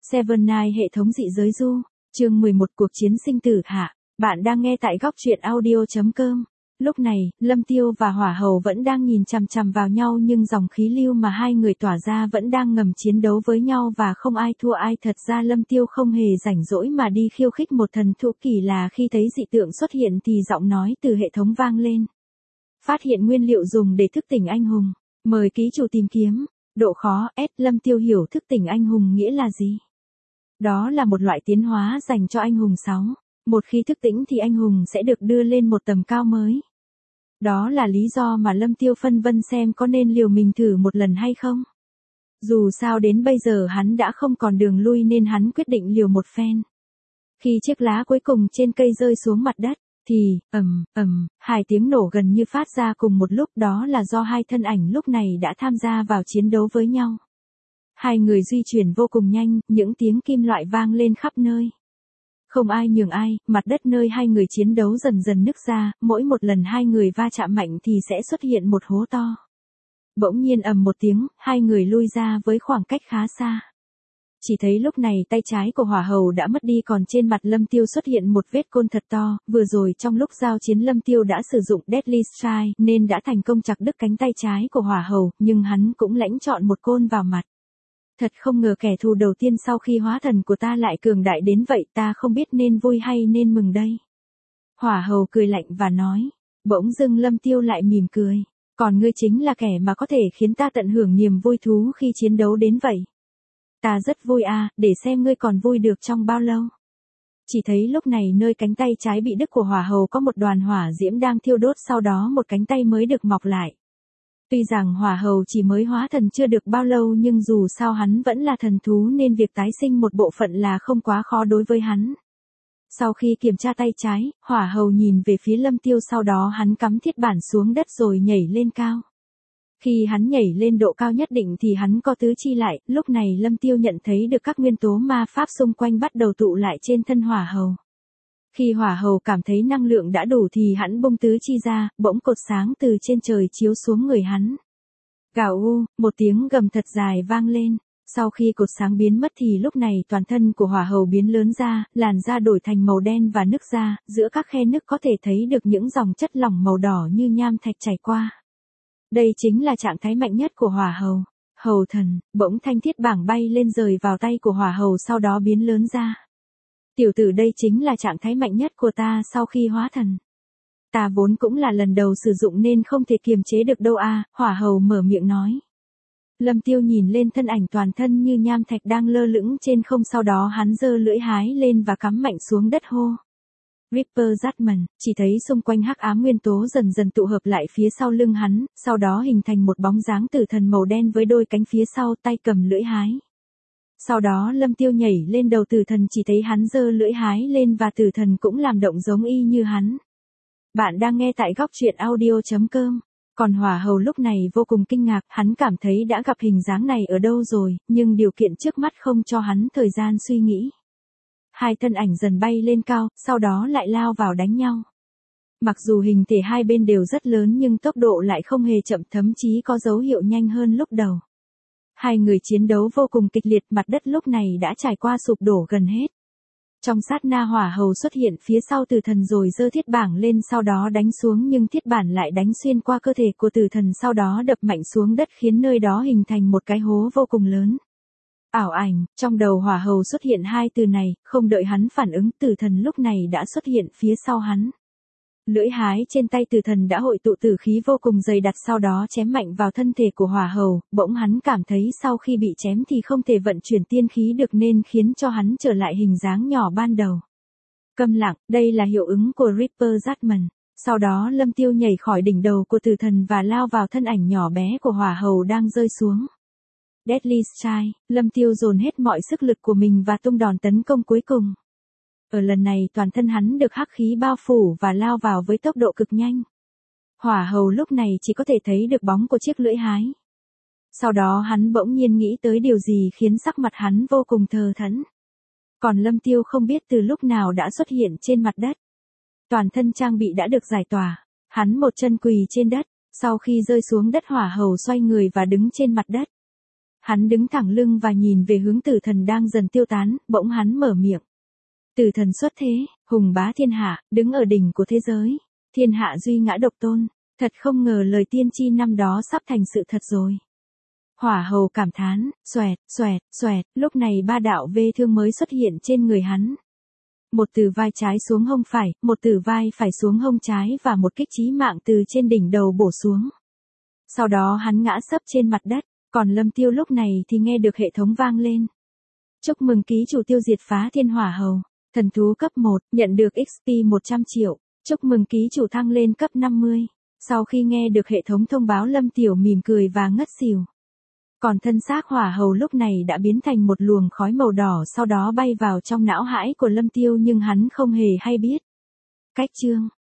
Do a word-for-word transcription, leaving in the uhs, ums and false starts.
Seven Night hệ thống dị giới du, chương mười một cuộc chiến sinh tử hạ. Bạn đang nghe tại góc truyện audio chấm com. Lúc này, Lâm Tiêu và Hỏa Hầu vẫn đang nhìn chằm chằm vào nhau nhưng dòng khí lưu mà hai người tỏa ra vẫn đang ngầm chiến đấu với nhau và không ai thua ai. Thật ra Lâm Tiêu không hề rảnh rỗi mà đi khiêu khích một thần thú kỳ lạ. Khi thấy dị tượng xuất hiện thì giọng nói từ hệ thống vang lên. Phát hiện nguyên liệu dùng để thức tỉnh anh hùng. Mời ký chủ tìm kiếm. Độ khó S. Lâm Tiêu hiểu thức tỉnh anh hùng nghĩa là gì. Đó là một loại tiến hóa dành cho anh hùng sáu. Một khi thức tỉnh thì anh hùng sẽ được đưa lên một tầm cao mới. Đó là lý do mà Lâm Tiêu phân vân xem có nên liều mình thử một lần hay không. Dù sao đến bây giờ hắn đã không còn đường lui nên hắn quyết định liều một phen. Khi chiếc lá cuối cùng trên cây rơi xuống mặt đất, thì, ầm, ầm, hai tiếng nổ gần như phát ra cùng một lúc. Đó là do hai thân ảnh lúc này đã tham gia vào chiến đấu với nhau. Hai người di chuyển vô cùng nhanh, những tiếng kim loại vang lên khắp nơi. Không ai nhường ai, mặt đất nơi hai người chiến đấu dần dần nứt ra, mỗi một lần hai người va chạm mạnh thì sẽ xuất hiện một hố to. Bỗng nhiên ầm một tiếng, hai người lui ra với khoảng cách khá xa. Chỉ thấy lúc này tay trái của Hỏa Hầu đã mất đi, còn trên mặt Lâm Tiêu xuất hiện một vết côn thật to. Vừa rồi trong lúc giao chiến Lâm Tiêu đã sử dụng Deadly Strike nên đã thành công chặt đứt cánh tay trái của Hỏa Hầu, nhưng hắn cũng lãnh chọn một côn vào mặt. Thật không ngờ kẻ thù đầu tiên sau khi hóa thần của ta lại cường đại đến vậy, ta không biết nên vui hay nên mừng đây. Hỏa Hầu cười lạnh và nói. Bỗng dưng Lâm Tiêu lại mỉm cười. Còn ngươi chính là kẻ mà có thể khiến ta tận hưởng niềm vui thú khi chiến đấu đến vậy. Ta rất vui à, để xem ngươi còn vui được trong bao lâu. Chỉ thấy lúc này nơi cánh tay trái bị đứt của Hỏa Hầu có một đoàn hỏa diễm đang thiêu đốt, sau đó một cánh tay mới được mọc lại. Tuy rằng Hỏa Hầu chỉ mới hóa thần chưa được bao lâu nhưng dù sao hắn vẫn là thần thú nên việc tái sinh một bộ phận là không quá khó đối với hắn. Sau khi kiểm tra tay trái, Hỏa Hầu nhìn về phía Lâm Tiêu, sau đó hắn cắm thiết bản xuống đất rồi nhảy lên cao. Khi hắn nhảy lên độ cao nhất định thì hắn co tứ chi lại, lúc này Lâm Tiêu nhận thấy được các nguyên tố ma pháp xung quanh bắt đầu tụ lại trên thân Hỏa Hầu. Khi Hỏa Hầu cảm thấy năng lượng đã đủ thì hắn bung tứ chi ra, bỗng cột sáng từ trên trời chiếu xuống người hắn. Gào u, một tiếng gầm thật dài vang lên. Sau khi cột sáng biến mất thì lúc này toàn thân của Hỏa Hầu biến lớn ra, làn da đổi thành màu đen và nứt ra, giữa các khe nứt có thể thấy được những dòng chất lỏng màu đỏ như nham thạch chảy qua. Đây chính là trạng thái mạnh nhất của Hỏa Hầu. Hầu thần, bỗng thanh thiết bảng bay lên rời vào tay của Hỏa Hầu sau đó biến lớn ra. Tiểu tử, đây chính là trạng thái mạnh nhất của ta sau khi hóa thần. Ta vốn cũng là lần đầu sử dụng nên không thể kiềm chế được đâu a, Hỏa Hầu mở miệng nói. Lâm Tiêu nhìn lên thân ảnh toàn thân như nham thạch đang lơ lửng trên không, sau đó hắn giơ lưỡi hái lên và cắm mạnh xuống đất hô. Reaper Judgment, chỉ thấy xung quanh hắc ám nguyên tố dần dần tụ hợp lại phía sau lưng hắn, sau đó hình thành một bóng dáng tử thần màu đen với đôi cánh phía sau, tay cầm lưỡi hái. Sau đó Lâm Tiêu nhảy lên đầu tử thần, chỉ thấy hắn giơ lưỡi hái lên và tử thần cũng làm động giống y như hắn. Bạn đang nghe tại góc truyện audio chấm com. Còn Hỏa Hầu lúc này vô cùng kinh ngạc, hắn cảm thấy đã gặp hình dáng này ở đâu rồi, nhưng điều kiện trước mắt không cho hắn thời gian suy nghĩ. Hai thân ảnh dần bay lên cao, sau đó lại lao vào đánh nhau. Mặc dù hình thể hai bên đều rất lớn nhưng tốc độ lại không hề chậm, thậm chí có dấu hiệu nhanh hơn lúc đầu. Hai người chiến đấu vô cùng kịch liệt, mặt đất lúc này đã trải qua sụp đổ gần hết. Trong sát na Hỏa Hầu xuất hiện phía sau tử thần rồi giơ thiết bảng lên, sau đó đánh xuống, nhưng thiết bản lại đánh xuyên qua cơ thể của tử thần, sau đó đập mạnh xuống đất khiến nơi đó hình thành một cái hố vô cùng lớn. Ảo ảnh, trong đầu Hỏa Hầu xuất hiện hai từ này, không đợi hắn phản ứng, tử thần lúc này đã xuất hiện phía sau hắn. Lưỡi hái trên tay tử thần đã hội tụ tử khí vô cùng dày đặc, sau đó chém mạnh vào thân thể của Hỏa Hầu, bỗng hắn cảm thấy sau khi bị chém thì không thể vận chuyển tiên khí được nên khiến cho hắn trở lại hình dáng nhỏ ban đầu. Câm lặng, đây là hiệu ứng của Reaper Judgment. Sau đó Lâm Tiêu nhảy khỏi đỉnh đầu của tử thần và lao vào thân ảnh nhỏ bé của Hỏa Hầu đang rơi xuống. Deadly Strike, Lâm Tiêu dồn hết mọi sức lực của mình và tung đòn tấn công cuối cùng. Ở lần này toàn thân hắn được hắc khí bao phủ và lao vào với tốc độ cực nhanh. Hỏa Hầu lúc này chỉ có thể thấy được bóng của chiếc lưỡi hái. Sau đó hắn bỗng nhiên nghĩ tới điều gì khiến sắc mặt hắn vô cùng thờ thẫn. Còn Lâm Tiêu không biết từ lúc nào đã xuất hiện trên mặt đất. Toàn thân trang bị đã được giải tỏa. Hắn một chân quỳ trên đất, sau khi rơi xuống đất Hỏa Hầu xoay người và đứng trên mặt đất. Hắn đứng thẳng lưng và nhìn về hướng tử thần đang dần tiêu tán, bỗng hắn mở miệng. Tử thần xuất thế, hùng bá thiên hạ, đứng ở đỉnh của thế giới. Thiên hạ duy ngã độc tôn, thật không ngờ lời tiên tri năm đó sắp thành sự thật rồi. Hỏa hầu cảm thán, xoẹt, xoẹt, xoẹt, lúc này ba đạo vết thương mới xuất hiện trên người hắn. Một từ vai trái xuống hông phải, một từ vai phải xuống hông trái và một kích chí mạng từ trên đỉnh đầu bổ xuống. Sau đó hắn ngã sấp trên mặt đất, còn Lâm Tiêu lúc này thì nghe được hệ thống vang lên. Chúc mừng ký chủ tiêu diệt phá thiên hỏa hầu, thần thú cấp một, nhận được ích pê một trăm triệu. Chúc mừng ký chủ thăng lên cấp năm mươi. Sau khi nghe được hệ thống thông báo Lâm Tiểu mỉm cười và ngất xỉu. Còn thân xác hỏa hầu lúc này đã biến thành một luồng khói màu đỏ sau đó bay vào trong não hãi của Lâm Tiêu nhưng hắn không hề hay biết. Cách chương